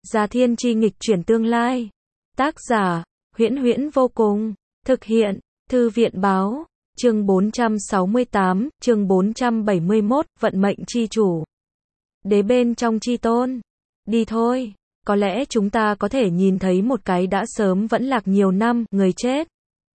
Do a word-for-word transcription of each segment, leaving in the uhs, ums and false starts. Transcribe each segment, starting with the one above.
Gia Thiên Chi nghịch chuyển tương lai. Tác giả, Huyễn Huyễn vô cùng. Thực hiện, Thư viện báo. Chương bốn trăm sáu mươi tám, chương bốn trăm bảy mươi mốt, vận mệnh chi chủ. Đế bên trong chi tôn. Đi thôi, có lẽ chúng ta có thể nhìn thấy một cái đã sớm vẫn lạc nhiều năm, người chết.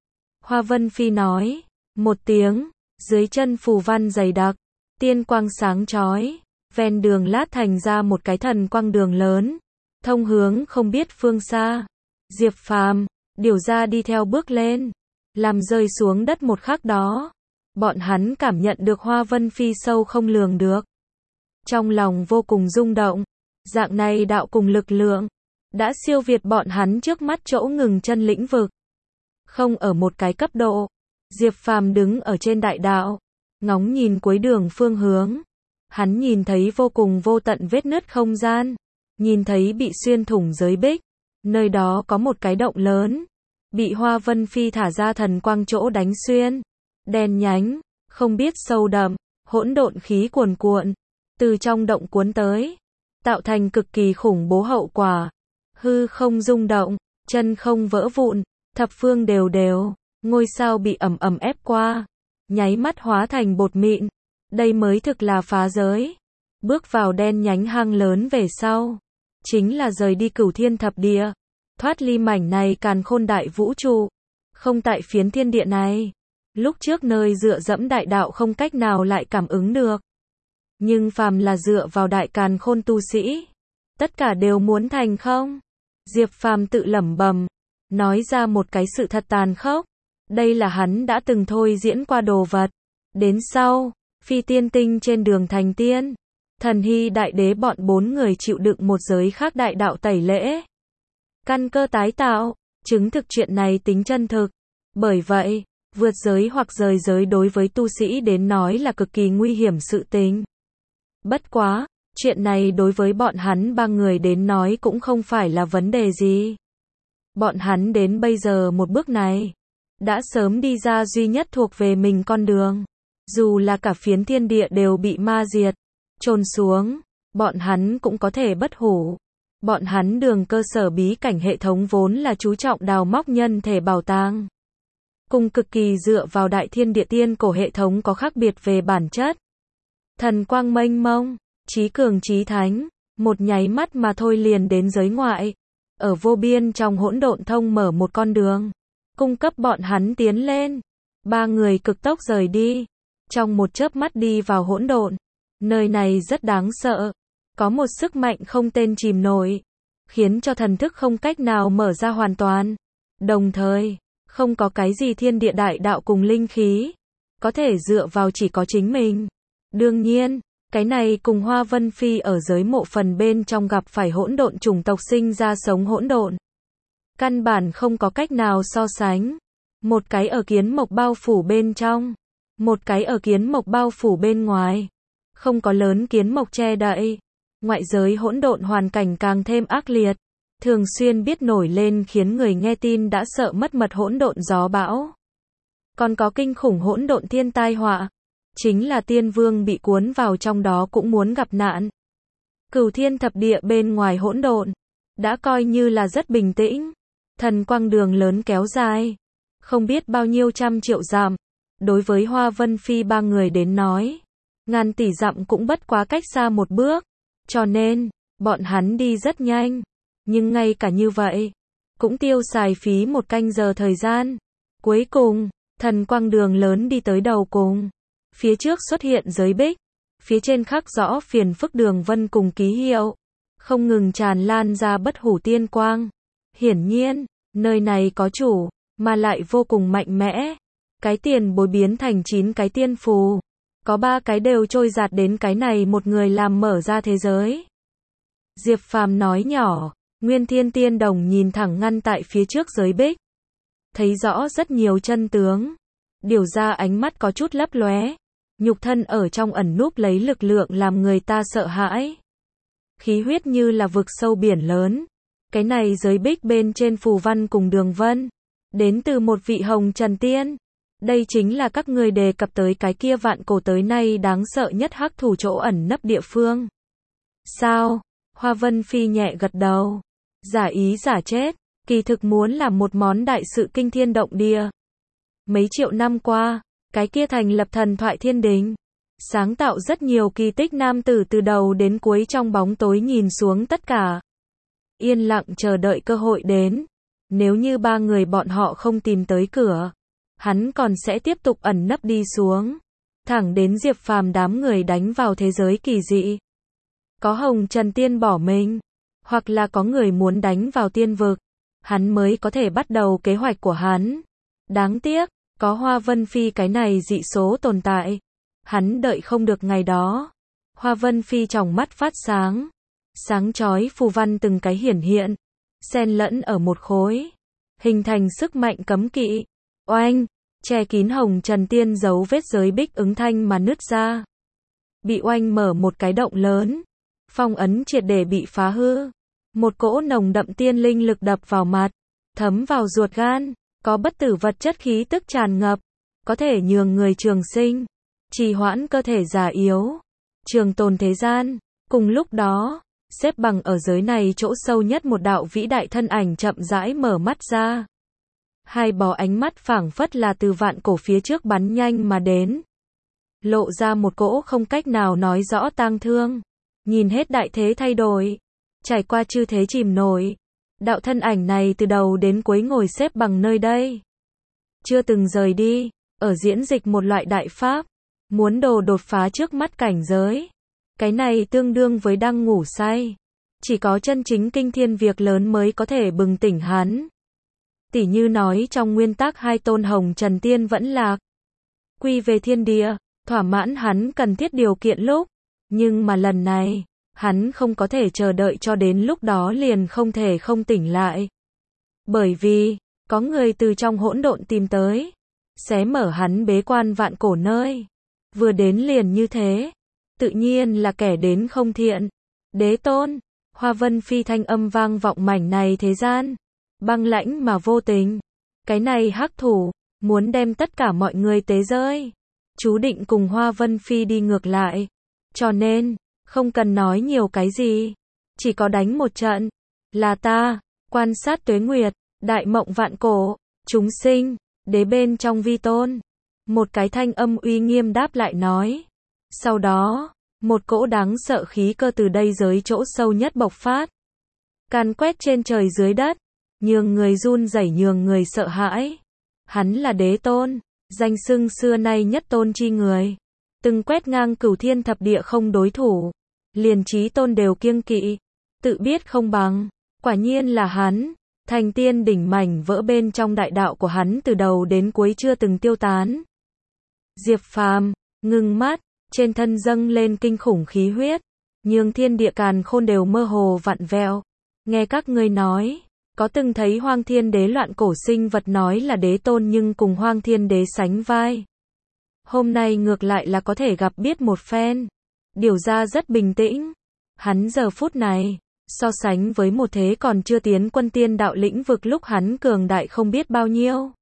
Hoa Vân Phi nói. Một tiếng, dưới chân phù văn dày đặc, tiên quang sáng chói, ven đường lát thành ra một cái thần quang đường lớn, thông hướng không biết phương xa. Diệp Phàm, điều ra đi theo bước lên, làm rơi xuống đất một khắc đó. Bọn hắn cảm nhận được Hoa Vân Phi sâu không lường được. Trong lòng vô cùng rung động, dạng này đạo cùng lực lượng, đã siêu việt bọn hắn trước mắt chỗ ngừng chân lĩnh vực. Không ở một cái cấp độ. Diệp Phàm đứng ở trên đại đạo, ngóng nhìn cuối đường phương hướng. Hắn nhìn thấy vô cùng vô tận vết nứt không gian, nhìn thấy bị xuyên thủng giới bích, nơi đó có một cái động lớn, bị Hoa Vân Phi thả ra thần quang chỗ đánh xuyên. Đen nhánh, không biết sâu đậm, hỗn độn khí cuồn cuộn, từ trong động cuốn tới, tạo thành cực kỳ khủng bố hậu quả. Hư không rung động, chân không vỡ vụn, thập phương đều đều. Ngôi sao bị ầm ầm ép qua, nháy mắt hóa thành bột mịn. Đây mới thực là phá giới. Bước vào đen nhánh hang lớn về sau, chính là rời đi cửu thiên thập địa, thoát ly mảnh này càn khôn đại vũ trụ. Không tại phiến thiên địa này, lúc trước nơi dựa dẫm đại đạo không cách nào lại cảm ứng được. Nhưng phàm là dựa vào đại càn khôn tu sĩ, tất cả đều muốn thành không. Diệp Phàm tự lẩm bẩm, nói ra một cái sự thật tàn khốc. Đây là hắn đã từng thôi diễn qua đồ vật. Đến sau, Phi Tiên Tinh trên đường thành tiên, Thần Hy Đại Đế bọn bốn người chịu đựng một giới khác đại đạo tẩy lễ. Căn cơ tái tạo, chứng thực chuyện này tính chân thực. Bởi vậy, vượt giới hoặc rời giới đối với tu sĩ đến nói là cực kỳ nguy hiểm sự tình. Bất quá, chuyện này đối với bọn hắn ba người đến nói cũng không phải là vấn đề gì. Bọn hắn đến bây giờ một bước này, đã sớm đi ra duy nhất thuộc về mình con đường. Dù là cả phiến thiên địa đều bị ma diệt, chôn xuống, bọn hắn cũng có thể bất hủ. Bọn hắn đường cơ sở bí cảnh hệ thống vốn là chú trọng đào móc nhân thể bảo tàng. Cùng cực kỳ dựa vào đại thiên địa tiên cổ hệ thống có khác biệt về bản chất. Thần quang mênh mông, trí cường trí thánh, một nháy mắt mà thôi liền đến giới ngoại. Ở vô biên trong hỗn độn thông mở một con đường, cung cấp bọn hắn tiến lên. Ba người cực tốc rời đi, trong một chớp mắt đi vào hỗn độn. Nơi này rất đáng sợ, có một sức mạnh không tên chìm nổi, khiến cho thần thức không cách nào mở ra hoàn toàn. Đồng thời, không có cái gì thiên địa đại đạo cùng linh khí, có thể dựa vào chỉ có chính mình. Đương nhiên, cái này cùng Hoa Vân Phi ở giới mộ phần bên trong gặp phải hỗn độn chủng tộc sinh ra sống hỗn độn, căn bản không có cách nào so sánh. Một cái ở kiến mộc bao phủ bên trong, một cái ở kiến mộc bao phủ bên ngoài. Không có lớn kiến mộc che đậy, ngoại giới hỗn độn hoàn cảnh càng thêm ác liệt, thường xuyên biết nổi lên khiến người nghe tin đã sợ mất mật hỗn độn gió bão. Còn có kinh khủng hỗn độn thiên tai họa, chính là tiên vương bị cuốn vào trong đó cũng muốn gặp nạn. Cửu thiên thập địa bên ngoài hỗn độn, đã coi như là rất bình tĩnh. Thần quang đường lớn kéo dài, không biết bao nhiêu trăm triệu dặm. Đối với Hoa Vân Phi ba người đến nói, ngàn tỷ dặm cũng bất quá cách xa một bước. Cho nên, bọn hắn đi rất nhanh. Nhưng ngay cả như vậy, cũng tiêu xài phí một canh giờ thời gian. Cuối cùng, thần quang đường lớn đi tới đầu cùng. Phía trước xuất hiện giới bích, phía trên khắc rõ phiền phức đường vân cùng ký hiệu, không ngừng tràn lan ra bất hủ tiên quang. Hiển nhiên, nơi này có chủ, mà lại vô cùng mạnh mẽ. Cái tiền bối biến thành chín cái tiên phù, có ba cái đều trôi giạt đến cái này một người làm mở ra thế giới. Diệp Phàm nói nhỏ, Nguyên Thiên Tiên Đồng nhìn thẳng ngăn tại phía trước giới bích, thấy rõ rất nhiều chân tướng, điều ra ánh mắt có chút lấp lóe, nhục thân ở trong ẩn núp lấy lực lượng làm người ta sợ hãi. Khí huyết như là vực sâu biển lớn, cái này giới bích bên trên phù văn cùng đường vân, đến từ một vị hồng trần tiên. Đây chính là các người đề cập tới cái kia vạn cổ tới nay đáng sợ nhất hắc thủ chỗ ẩn nấp địa phương. Sao? Hoa Vân Phi nhẹ gật đầu. Giả ý giả chết, kỳ thực muốn làm một món đại sự kinh thiên động địa. Mấy triệu năm qua, cái kia thành lập thần thoại thiên đình, sáng tạo rất nhiều kỳ tích nam tử từ đầu đến cuối trong bóng tối nhìn xuống tất cả. Yên lặng chờ đợi cơ hội đến. Nếu như ba người bọn họ không tìm tới cửa, hắn còn sẽ tiếp tục ẩn nấp đi xuống. Thẳng đến Diệp Phàm đám người đánh vào thế giới kỳ dị. Có Hồng Trần Tiên bỏ mình, hoặc là có người muốn đánh vào tiên vực, hắn mới có thể bắt đầu kế hoạch của hắn. Đáng tiếc, có Hoa Vân Phi cái này dị số tồn tại. Hắn đợi không được ngày đó. Hoa Vân Phi tròng mắt phát sáng. Sáng chói phù văn từng cái hiển hiện, xen lẫn ở một khối, hình thành sức mạnh cấm kỵ. Oanh, che kín Hồng Trần Tiên dấu vết giới bích ứng thanh mà nứt ra. Bị oanh mở một cái động lớn, phong ấn triệt để bị phá hư. Một cỗ nồng đậm tiên linh lực đập vào mặt, thấm vào ruột gan, có bất tử vật chất khí tức tràn ngập, có thể nhường người trường sinh, trì hoãn cơ thể già yếu, trường tồn thế gian. Cùng lúc đó, xếp bằng ở giới này chỗ sâu nhất một đạo vĩ đại thân ảnh chậm rãi mở mắt ra. Hai bó ánh mắt phảng phất là từ vạn cổ phía trước bắn nhanh mà đến. Lộ ra một cỗ không cách nào nói rõ tang thương. Nhìn hết đại thế thay đổi, trải qua chư thế chìm nổi. Đạo thân ảnh này từ đầu đến cuối ngồi xếp bằng nơi đây. Chưa từng rời đi, ở diễn dịch một loại đại pháp. Muốn đồ đột phá trước mắt cảnh giới. Cái này tương đương với đang ngủ say. Chỉ có chân chính kinh thiên việc lớn mới có thể bừng tỉnh hắn. Tỉ như nói trong nguyên tắc hai tôn Hồng Trần Tiên vẫn lạc. Quy về thiên địa, thỏa mãn hắn cần thiết điều kiện lúc. Nhưng mà lần này, hắn không có thể chờ đợi cho đến lúc đó liền không thể không tỉnh lại. Bởi vì, có người từ trong hỗn độn tìm tới. Xé mở hắn bế quan vạn cổ nơi. Vừa đến liền như thế. Tự nhiên là kẻ đến không thiện. Đế tôn, Hoa Vân Phi thanh âm vang vọng mảnh này thế gian. Băng lãnh mà vô tình. Cái này hắc thủ, muốn đem tất cả mọi người tế rơi. Chú định cùng Hoa Vân Phi đi ngược lại. Cho nên, không cần nói nhiều cái gì. Chỉ có đánh một trận. Là ta, quan sát tuế nguyệt, đại mộng vạn cổ, chúng sinh, đế bên trong vi tôn. Một cái thanh âm uy nghiêm đáp lại nói. Sau đó, một cỗ đáng sợ khí cơ từ đây giới chỗ sâu nhất bộc phát. Càn quét trên trời dưới đất, nhường người run rẩy nhường người sợ hãi. Hắn là đế tôn, danh xưng xưa nay nhất tôn chi người. Từng quét ngang cửu thiên thập địa không đối thủ. Liền chí tôn đều kiêng kỵ. Tự biết không bằng. Quả nhiên là hắn. Thành tiên đỉnh mảnh vỡ bên trong đại đạo của hắn từ đầu đến cuối chưa từng tiêu tán. Diệp Phàm, ngưng mắt. Trên thân dâng lên kinh khủng khí huyết, nhường thiên địa càn khôn đều mơ hồ vặn vẹo. Nghe các ngươi nói, có từng thấy Hoang Thiên Đế loạn cổ sinh vật nói là đế tôn nhưng cùng Hoang Thiên Đế sánh vai. Hôm nay ngược lại là có thể gặp biết một phen. Điều ra rất bình tĩnh. Hắn giờ phút này, so sánh với một thế còn chưa tiến quân tiên đạo lĩnh vực lúc hắn cường đại không biết bao nhiêu.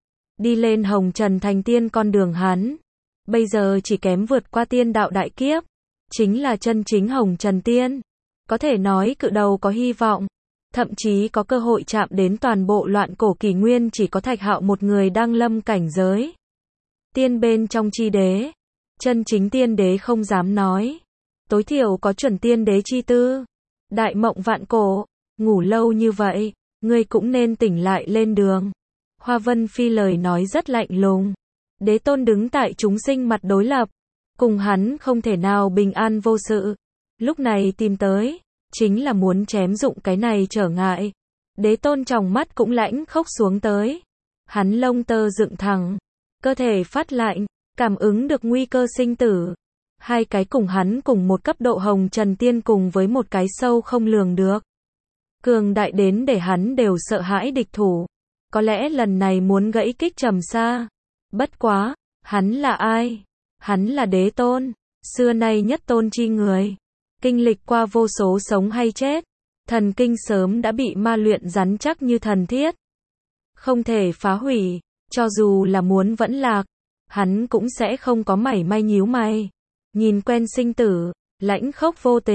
Đi lên Hồng Trần thành tiên con đường hắn. Bây giờ chỉ kém vượt qua tiên đạo đại kiếp. Chính là chân chính Hồng Trần Tiên. Có thể nói cự đầu có hy vọng. Thậm chí có cơ hội chạm đến toàn bộ loạn cổ kỷ nguyên chỉ có Thạch Hạo một người đang lâm cảnh giới. Tiên bên trong chi đế. Chân chính tiên đế không dám nói. Tối thiểu có chuẩn tiên đế chi tư. Đại mộng vạn cổ. Ngủ lâu như vậy. Ngươi cũng nên tỉnh lại lên đường. Hoa Vân Phi lời nói rất lạnh lùng. Đế tôn đứng tại chúng sinh mặt đối lập. Cùng hắn không thể nào bình an vô sự. Lúc này tìm tới. Chính là muốn chém dụng cái này trở ngại. Đế tôn trong mắt cũng lãnh khốc xuống tới. Hắn lông tơ dựng thẳng. Cơ thể phát lạnh. Cảm ứng được nguy cơ sinh tử. Hai cái cùng hắn cùng một cấp độ Hồng Trần Tiên cùng với một cái sâu không lường được. Cường đại đến để hắn đều sợ hãi địch thủ. Có lẽ lần này muốn gãy kích trầm xa. Bất quá, hắn là ai? Hắn là đế tôn, xưa nay nhất tôn chi người. Kinh lịch qua vô số sống hay chết. Thần kinh sớm đã bị ma luyện rắn chắc như thần thiết. Không thể phá hủy, cho dù là muốn vẫn lạc. Hắn cũng sẽ không có mảy may nhíu mày. Nhìn quen sinh tử, lãnh khốc vô tình.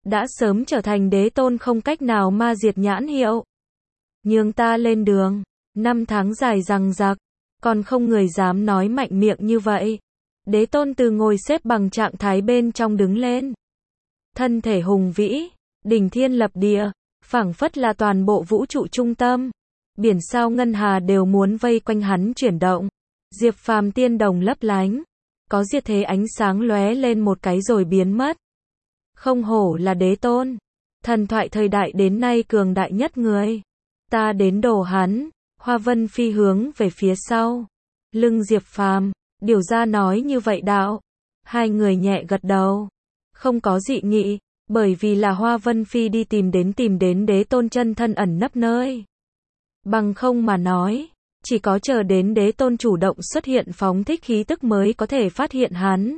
đã sớm trở thành đế tôn không cách nào ma diệt nhãn hiệu. Nhường ta lên đường, năm tháng dài dằng dặc, còn không người dám nói mạnh miệng như vậy. Đế tôn từ ngồi xếp bằng trạng thái bên trong đứng lên. Thân thể hùng vĩ, đỉnh thiên lập địa, phảng phất là toàn bộ vũ trụ trung tâm. Biển sao ngân hà đều muốn vây quanh hắn chuyển động. Diệp Phàm tiên đồng lấp lánh, có diệt thế ánh sáng lóe lên một cái rồi biến mất. Không hổ là đế tôn, thần thoại thời đại đến nay cường đại nhất người. Ta đến đồ hắn. Hoa Vân Phi hướng về phía sau lưng Diệp Phàm, điều ra nói như vậy đạo. Hai người nhẹ gật đầu, không có dị nghị, bởi vì là Hoa Vân Phi đi tìm đến tìm đến đế tôn chân thân ẩn nấp nơi. Bằng không mà nói, chỉ có chờ đến đế tôn chủ động xuất hiện phóng thích khí tức mới có thể phát hiện hắn.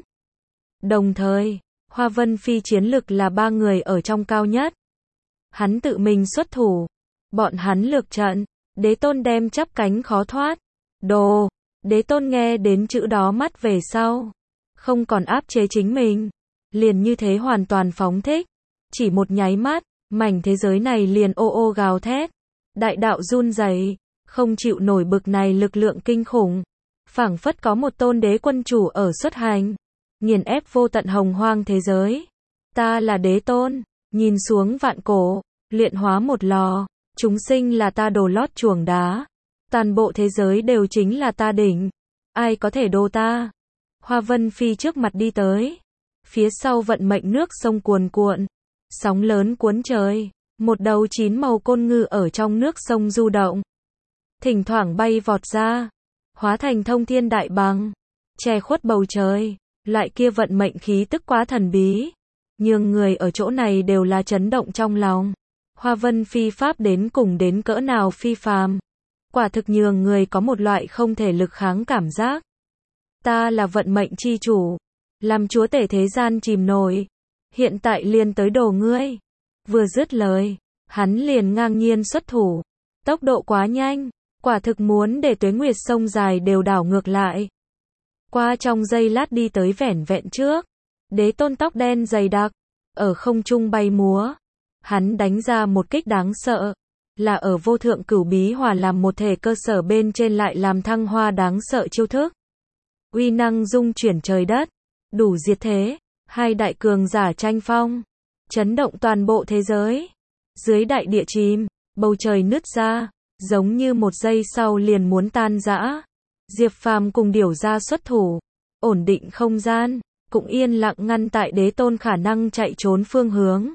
Đồng thời, Hoa Vân Phi chiến lực là ba người ở trong cao nhất. Hắn tự mình xuất thủ, bọn hắn lược trận, đế tôn đem chắp cánh khó thoát. Đồ, đế tôn nghe đến chữ đó mắt về sau, không còn áp chế chính mình, liền như thế hoàn toàn phóng thích. Chỉ một nháy mắt, mảnh thế giới này liền ô ô gào thét. Đại đạo run rẩy, không chịu nổi bực này lực lượng kinh khủng. Phảng phất có một tôn đế quân chủ ở xuất hành, nghiền ép vô tận hồng hoang thế giới. Ta là đế tôn, nhìn xuống vạn cổ, luyện hóa một lò, chúng sinh là ta đồ lót chuồng đá. Toàn bộ thế giới đều chính là ta đỉnh. Ai có thể đô ta? Hoa Vân Phi trước mặt đi tới. Phía sau vận mệnh nước sông cuồn cuộn, sóng lớn cuốn trời. Một đầu chín màu côn ngư ở trong nước sông du động, thỉnh thoảng bay vọt ra, hóa thành thông thiên đại bàng, che khuất bầu trời. Loại kia vận mệnh khí tức quá thần bí, nhưng người ở chỗ này đều là chấn động trong lòng. Hoa Vân Phi pháp đến cùng đến cỡ nào phi phàm, quả thực nhường người có một loại không thể lực kháng cảm giác. Ta là vận mệnh chi chủ, làm chúa tể thế gian chìm nổi, hiện tại liền tới đồ ngươi. Vừa dứt lời, hắn liền ngang nhiên xuất thủ, tốc độ quá nhanh, quả thực muốn để tuế nguyệt sông dài đều đảo ngược lại. Qua trong giây lát đi tới vẻn vẹn trước, đế tôn tóc đen dày đặc, ở không trung bay múa. Hắn đánh ra một kích đáng sợ, là ở vô thượng cửu bí hòa làm một thể cơ sở bên trên lại làm thăng hoa đáng sợ chiêu thức. Uy năng dung chuyển trời đất, đủ diệt thế, hai đại cường giả tranh phong, chấn động toàn bộ thế giới. Dưới đại địa chìm, bầu trời nứt ra, giống như một giây sau liền muốn tan rã. Diệp Phàm cùng điểu ra xuất thủ, ổn định không gian, cũng yên lặng ngăn tại đế tôn khả năng chạy trốn phương hướng.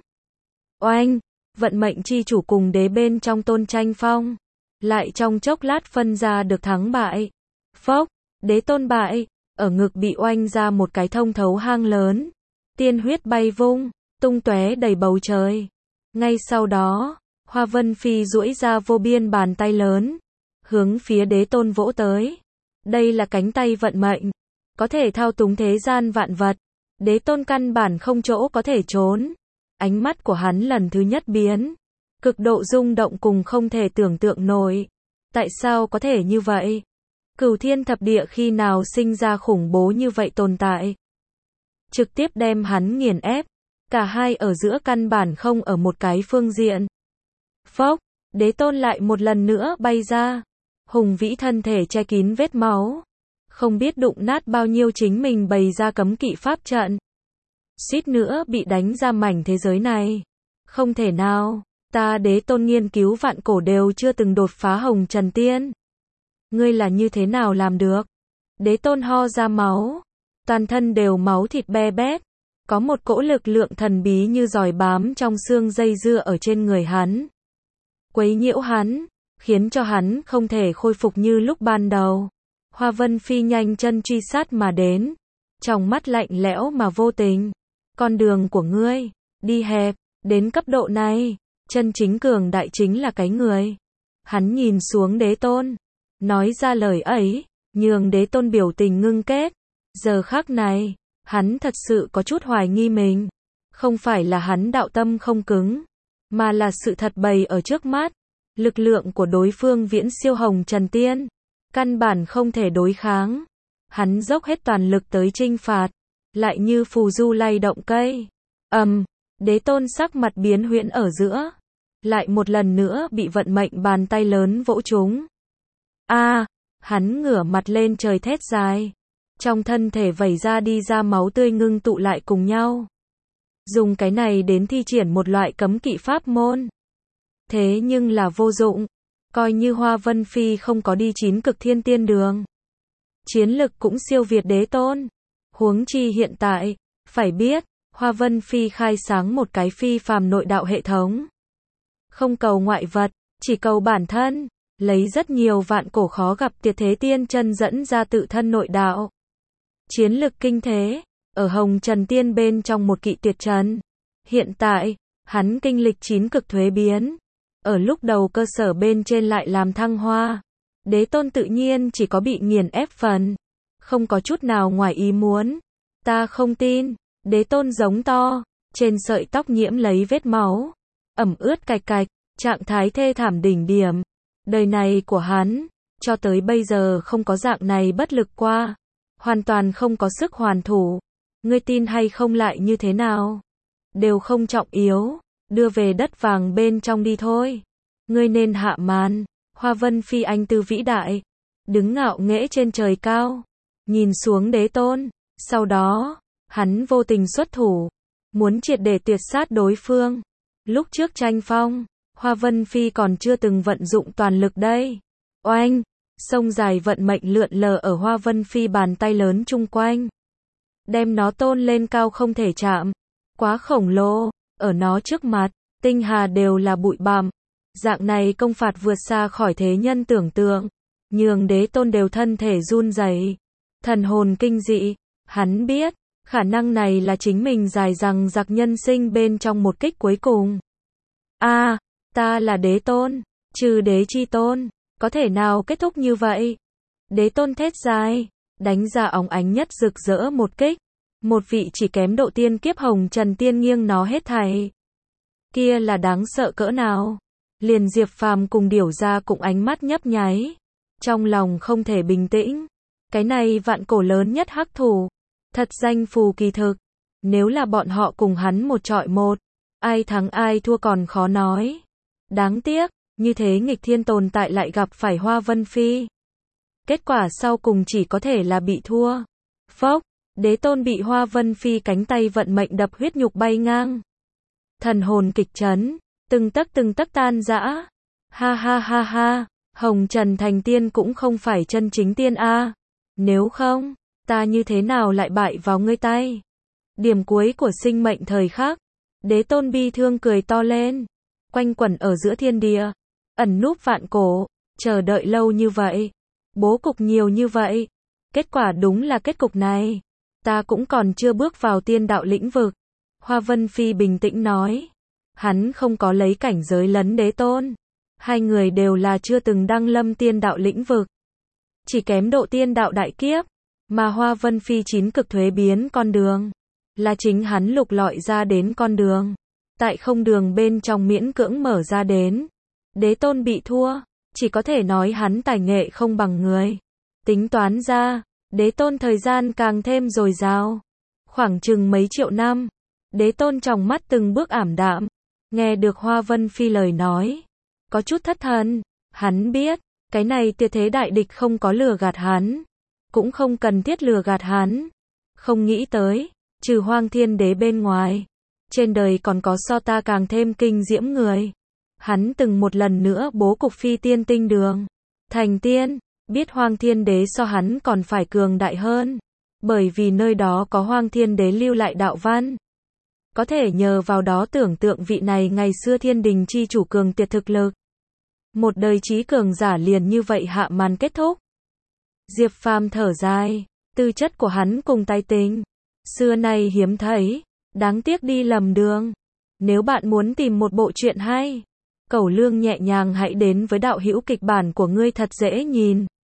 Oanh, vận mệnh chi chủ cùng đế bên trong tôn tranh phong, lại trong chốc lát phân ra được thắng bại. Phốc, đế tôn bại, ở ngực bị oanh ra một cái thông thấu hang lớn, tiên huyết bay vung, tung tóe đầy bầu trời. Ngay sau đó, Hoa Vân Phi duỗi ra vô biên bàn tay lớn, hướng phía đế tôn vỗ tới. Đây là cánh tay vận mệnh, có thể thao túng thế gian vạn vật. Đế tôn căn bản không chỗ có thể trốn. Ánh mắt của hắn lần thứ nhất biến, cực độ rung động cùng không thể tưởng tượng nổi. Tại sao có thể như vậy? Cửu thiên thập địa khi nào sinh ra khủng bố như vậy tồn tại? Trực tiếp đem hắn nghiền ép. Cả hai ở giữa căn bản không ở một cái phương diện. Phốc, đế tôn lại một lần nữa bay ra. Hùng vĩ thân thể che kín vết máu. Không biết đụng nát bao nhiêu chính mình bày ra cấm kỵ pháp trận. Suýt nữa bị đánh ra mảnh thế giới này. Không thể nào, ta đế tôn nghiên cứu vạn cổ đều chưa từng đột phá hồng trần tiên. Ngươi là như thế nào làm được? Đế tôn ho ra máu. Toàn thân đều máu thịt be bét. Có một cỗ lực lượng thần bí như giòi bám trong xương dây dưa ở trên người hắn. Quấy nhiễu hắn, khiến cho hắn không thể khôi phục như lúc ban đầu. Hoa Vân Phi nhanh chân truy sát mà đến. Trong mắt lạnh lẽo mà vô tình. Con đường của ngươi, đi hẹp, đến cấp độ này, chân chính cường đại chính là cái người. Hắn nhìn xuống đế tôn, nói ra lời ấy, nhường đế tôn biểu tình ngưng kết. Giờ khắc này, hắn thật sự có chút hoài nghi mình. Không phải là hắn đạo tâm không cứng, mà là sự thật bày ở trước mắt. Lực lượng của đối phương viễn siêu hồng trần tiên, căn bản không thể đối kháng. Hắn dốc hết toàn lực tới chinh phạt, lại như phù du lay động cây. Ầm, um, Đế Tôn sắc mặt biến huyễn ở giữa, lại một lần nữa bị vận mệnh bàn tay lớn vỗ trúng. A, hắn ngửa mặt lên trời thét dài, trong thân thể vẩy ra đi ra máu tươi ngưng tụ lại cùng nhau. Dùng cái này đến thi triển một loại cấm kỵ pháp môn. Thế nhưng là vô dụng, coi như Hoa Vân Phi không có đi chín cực thiên tiên đường, chiến lực cũng siêu việt Đế Tôn. Huống chi hiện tại, phải biết, Hoa Vân Phi khai sáng một cái phi phàm nội đạo hệ thống. Không cầu ngoại vật, chỉ cầu bản thân, lấy rất nhiều vạn cổ khó gặp tuyệt thế tiên chân dẫn ra tự thân nội đạo. Chiến lực kinh thế, ở Hồng Trần Tiên bên trong một kỵ tuyệt trần. Hiện tại, hắn kinh lịch chín cực thuế biến, ở lúc đầu cơ sở bên trên lại làm thăng hoa. Đế Tôn tự nhiên chỉ có bị nghiền ép phần, không có chút nào ngoài ý muốn. Ta không tin, Đế Tôn giống to, trên sợi tóc nhiễm lấy vết máu, ẩm ướt cạch cạch, trạng thái thê thảm đỉnh điểm. Đời này của hắn, cho tới bây giờ không có dạng này bất lực qua, hoàn toàn không có sức hoàn thủ. Ngươi tin hay không lại như thế nào? Đều không trọng yếu, đưa về đất vàng bên trong đi thôi. Ngươi nên hạ màn. Hoa Vân Phi anh tư vĩ đại, đứng ngạo nghễ trên trời cao, nhìn xuống Đế Tôn, sau đó, hắn vô tình xuất thủ, muốn triệt để tuyệt sát đối phương. Lúc trước tranh phong, Hoa Vân Phi còn chưa từng vận dụng toàn lực đây. Oanh, sông dài vận mệnh lượn lờ ở Hoa Vân Phi bàn tay lớn chung quanh, đem nó tôn lên cao không thể chạm, quá khổng lồ, ở nó trước mặt, tinh hà đều là bụi bặm. Dạng này công phạt vượt xa khỏi thế nhân tưởng tượng, nhường Đế Tôn đều thân thể run rẩy, thần hồn kinh dị. Hắn biết, khả năng này là chính mình dài dằng dặc nhân sinh bên trong một kích cuối cùng. A, à, ta là Đế Tôn, trừ Đế chi tôn, có thể nào kết thúc như vậy? Đế Tôn thét dài, đánh ra óng ánh nhất rực rỡ một kích, một vị chỉ kém độ tiên kiếp Hồng Trần Tiên nghiêng nó hết thảy. Kia là đáng sợ cỡ nào? Liền Diệp Phàm cùng Điểu Gia cũng ánh mắt nhấp nháy, trong lòng không thể bình tĩnh. Cái này vạn cổ lớn nhất hắc thủ, thật danh phù kỳ thực. Nếu là bọn họ cùng hắn một trọi một, ai thắng ai thua còn khó nói. Đáng tiếc, như thế nghịch thiên tồn tại lại gặp phải Hoa Vân Phi. Kết quả sau cùng chỉ có thể là bị thua. Phốc, Đế Tôn bị Hoa Vân Phi cánh tay vận mệnh đập huyết nhục bay ngang. Thần hồn kịch chấn, từng tấc từng tấc tan rã. Ha ha ha ha, Hồng Trần thành tiên cũng không phải chân chính tiên a. Nếu không, ta như thế nào lại bại vào ngươi tay? Điểm cuối của sinh mệnh thời khắc, Đế Tôn bi thương cười to lên, quanh quẩn ở giữa thiên địa, ẩn núp vạn cổ, chờ đợi lâu như vậy, bố cục nhiều như vậy, kết quả đúng là kết cục này. Ta cũng còn chưa bước vào tiên đạo lĩnh vực. Hoa Vân Phi bình tĩnh nói. Hắn không có lấy cảnh giới lấn Đế Tôn. Hai người đều là chưa từng đăng lâm tiên đạo lĩnh vực. Chỉ kém độ tiên đạo đại kiếp. Mà Hoa Vân Phi chín cực thuế biến con đường. Là chính hắn lục lọi ra đến con đường. Tại không đường bên trong miễn cưỡng mở ra đến. Đế Tôn bị thua. Chỉ có thể nói hắn tài nghệ không bằng người. Tính toán ra, Đế Tôn thời gian càng thêm dồi dào. Khoảng chừng mấy triệu năm. Đế Tôn trong mắt từng bước ảm đạm. Nghe được Hoa Vân Phi lời nói, có chút thất thần. Hắn biết, cái này tuyệt thế đại địch không có lừa gạt hắn, cũng không cần thiết lừa gạt hắn. Không nghĩ tới, trừ Hoang Thiên Đế bên ngoài, trên đời còn có so ta càng thêm kinh diễm người. Hắn từng một lần nữa bố cục phi tiên tinh đường. Thành tiên, biết Hoang Thiên Đế so hắn còn phải cường đại hơn. Bởi vì nơi đó có Hoang Thiên Đế lưu lại đạo văn. Có thể nhờ vào đó tưởng tượng vị này ngày xưa thiên đình chi chủ cường tuyệt thực lực. Một đời trí cường giả liền như vậy hạ màn kết thúc. Diệp Phàm thở dài, tư chất của hắn cùng tài tình, xưa nay hiếm thấy, đáng tiếc đi lầm đường. Nếu bạn muốn tìm một bộ truyện hay, Cẩu Lương nhẹ nhàng hãy đến với đạo hữu kịch bản của ngươi thật dễ nhìn.